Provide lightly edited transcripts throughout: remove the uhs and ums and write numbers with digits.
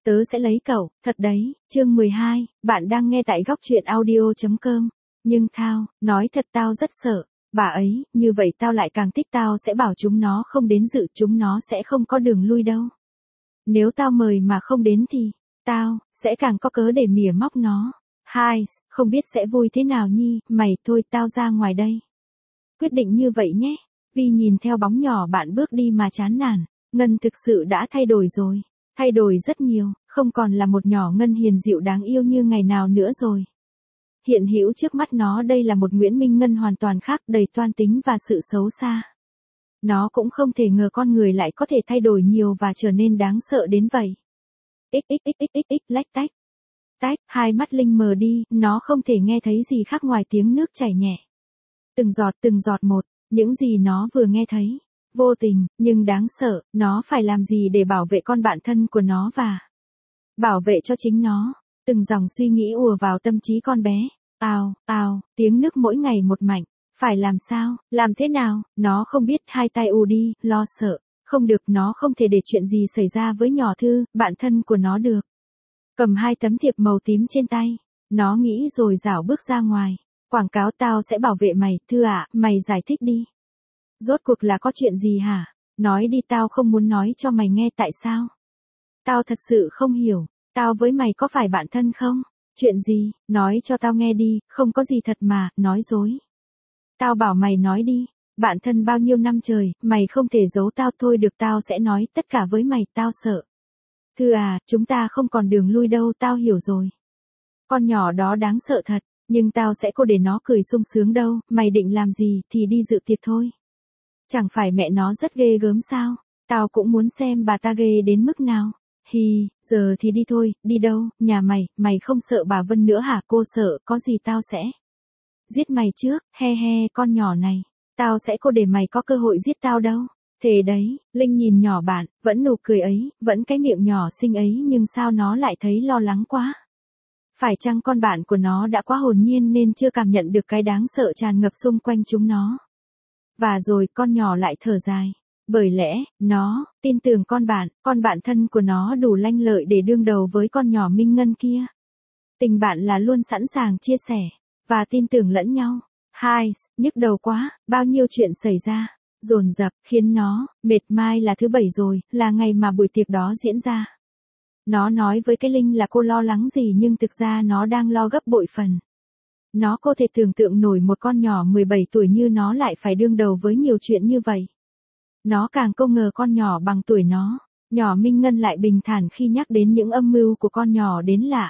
Tớ sẽ lấy cậu, thật đấy, chương 12, bạn đang nghe tại góc truyện audio.com. Nhưng Thao, nói thật tao rất sợ, bà ấy, như vậy tao lại càng thích tao sẽ bảo chúng nó không đến dự chúng nó sẽ không có đường lui đâu. Nếu tao mời mà không đến thì, tao, sẽ càng có cớ để mỉa móc nó. Hai, không biết sẽ vui thế nào nhi, mày thôi tao ra ngoài đây. Quyết định như vậy nhé, vì nhìn theo bóng nhỏ bạn bước đi mà chán nản, Ngân thực sự đã thay đổi rồi. Thay đổi rất nhiều, không còn là một nhỏ Ngân hiền dịu đáng yêu như ngày nào nữa rồi. Hiện hữu trước mắt nó đây là một Nguyễn Minh Ngân hoàn toàn khác, đầy toan tính và sự xấu xa. Nó cũng không thể ngờ con người lại có thể thay đổi nhiều và trở nên đáng sợ đến vậy. Xxxxx lách tách. Tách, hai mắt Linh mờ đi, nó không thể nghe thấy gì khác ngoài tiếng nước chảy nhẹ. Từng giọt một, những gì nó vừa nghe thấy. Vô tình, nhưng đáng sợ, nó phải làm gì để bảo vệ con bạn thân của nó và bảo vệ cho chính nó. Từng dòng suy nghĩ ùa vào tâm trí con bé. Tiếng nước mỗi ngày một mạnh. Phải làm sao, làm thế nào, nó không biết, hai tay ù đi, lo sợ. Không được, nó không thể để chuyện gì xảy ra với nhỏ Thư, bạn thân của nó được. Cầm hai tấm thiệp màu tím trên tay. Nó nghĩ rồi rảo bước ra ngoài. Quảng cáo tao sẽ bảo vệ mày, Thư ạ, mày giải thích đi. Rốt cuộc là có chuyện gì hả? Nói đi, tao không muốn nói cho mày nghe tại sao. Tao thật sự không hiểu, tao với mày có phải bạn thân không? Chuyện gì, nói cho tao nghe đi, không có gì thật mà, nói dối. Tao bảo mày nói đi, bạn thân bao nhiêu năm trời, mày không thể giấu tao thôi được, tao sẽ nói tất cả với mày, tao sợ. Thư à, chúng ta không còn đường lui đâu, tao hiểu rồi. Con nhỏ đó đáng sợ thật, nhưng tao sẽ cô để nó cười sung sướng đâu, mày định làm gì thì đi dự tiệc thôi. Chẳng phải mẹ nó rất ghê gớm sao, tao cũng muốn xem bà ta ghê đến mức nào. Hi, giờ thì đi thôi, đi đâu, nhà mày không sợ bà Vân nữa hả? Cô sợ, có gì tao sẽ giết mày trước, he he, con nhỏ này, tao sẽ cô để mày có cơ hội giết tao đâu. Thế đấy, Linh nhìn nhỏ bạn, vẫn nụ cười ấy, vẫn cái miệng nhỏ xinh ấy, nhưng sao nó lại thấy lo lắng quá. Phải chăng con bạn của nó đã quá hồn nhiên nên chưa cảm nhận được cái đáng sợ tràn ngập xung quanh chúng nó. Và rồi con nhỏ lại thở dài. Bởi lẽ, nó, tin tưởng con bạn thân của nó đủ lanh lợi để đương đầu với con nhỏ Minh Ngân kia. Tình bạn là luôn sẵn sàng chia sẻ, và tin tưởng lẫn nhau. Hai, nhức đầu quá, bao nhiêu chuyện xảy ra, dồn dập, khiến nó, mệt. Mai là thứ 7 rồi, là ngày mà buổi tiệc đó diễn ra. Nó nói với cái Linh là cô lo lắng gì nhưng thực ra nó đang lo gấp bội phần. Nó có thể tưởng tượng nổi một con nhỏ 17 tuổi như nó lại phải đương đầu với nhiều chuyện như vậy. Nó càng không ngờ con nhỏ bằng tuổi nó, nhỏ Minh Ngân lại bình thản khi nhắc đến những âm mưu của con nhỏ đến lạ.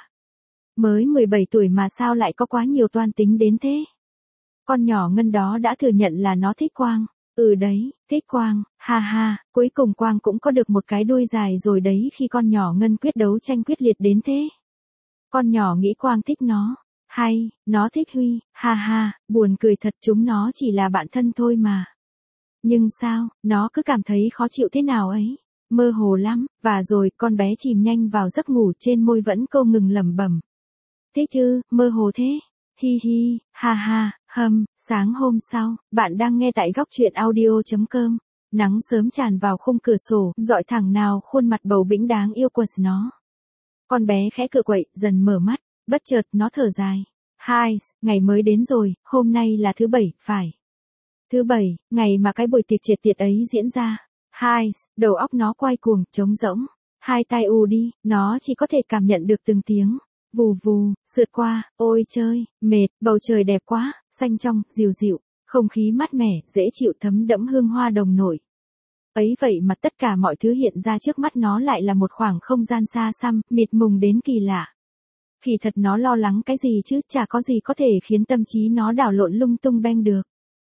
Mới 17 tuổi mà sao lại có quá nhiều toan tính đến thế? Con nhỏ Ngân đó đã thừa nhận là nó thích Quang. Ừ đấy, thích Quang, ha ha, cuối cùng Quang cũng có được một cái đuôi dài rồi đấy khi con nhỏ Ngân quyết đấu tranh quyết liệt đến thế. Con nhỏ nghĩ Quang thích nó. Hay, nó thích Huy, ha ha, buồn cười thật, chúng nó chỉ là bạn thân thôi mà. Nhưng sao, nó cứ cảm thấy khó chịu thế nào ấy, mơ hồ lắm, và rồi con bé chìm nhanh vào giấc ngủ, trên môi vẫn không ngừng lẩm bẩm. Thích ư, mơ hồ thế, hi hi, ha ha, sáng hôm sau, bạn đang nghe tại góc truyện audio.com, nắng sớm tràn vào khung cửa sổ, dọi thẳng nào khuôn mặt bầu bĩnh đáng yêu của nó. Con bé khẽ cựa quậy, dần mở mắt, bất chợt nó thở dài. Hai, ngày mới đến rồi, hôm nay là thứ 7, phải. Thứ 7, ngày mà cái buổi tiệc triệt tiệt ấy diễn ra. Hai, đầu óc nó quay cuồng, trống rỗng. Hai tai ù đi, nó chỉ có thể cảm nhận được từng tiếng. Vù vù, sượt qua, ôi trời, mệt, bầu trời đẹp quá, xanh trong, dịu dịu, không khí mát mẻ, dễ chịu, thấm đẫm hương hoa đồng nổi. Ấy vậy mà tất cả mọi thứ hiện ra trước mắt nó lại là một khoảng không gian xa xăm, mịt mùng đến kỳ lạ. Kỳ thật nó lo lắng cái gì chứ, chả có gì có thể khiến tâm trí nó đảo lộn lung tung beng được.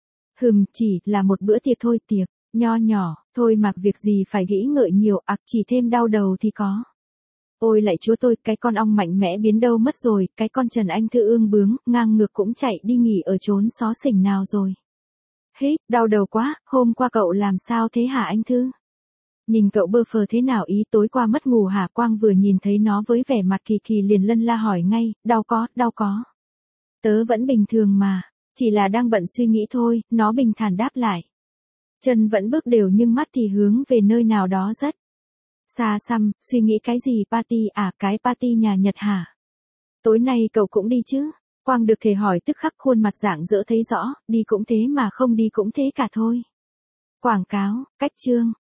Chỉ là một bữa tiệc thôi, tiệc nho nhỏ, thôi mặc việc gì phải nghĩ ngợi nhiều, chỉ thêm đau đầu thì có. Ôi lạy chúa tôi, cái con ong mạnh mẽ biến đâu mất rồi, cái con Trần Anh Thư ương bướng, ngang ngược cũng chạy đi nghỉ ở chốn xó xỉnh nào rồi. Hít, đau đầu quá, hôm qua cậu làm sao thế hả anh Thư? Nhìn cậu bơ phờ thế nào ý, tối qua mất ngủ hả? Quang vừa nhìn thấy nó với vẻ mặt kỳ kỳ liền lân la hỏi ngay, đau có. Tớ vẫn bình thường mà, chỉ là đang bận suy nghĩ thôi, nó bình thản đáp lại. Chân vẫn bước đều nhưng mắt thì hướng về nơi nào đó rất Xa xăm, suy nghĩ cái gì party à, cái party nhà Nhật hả? Tối nay cậu cũng đi chứ? Quang được thể hỏi tức khắc khuôn mặt rạng rỡ thấy rõ, đi cũng thế mà không đi cũng thế cả thôi. Quảng cáo, cách chương.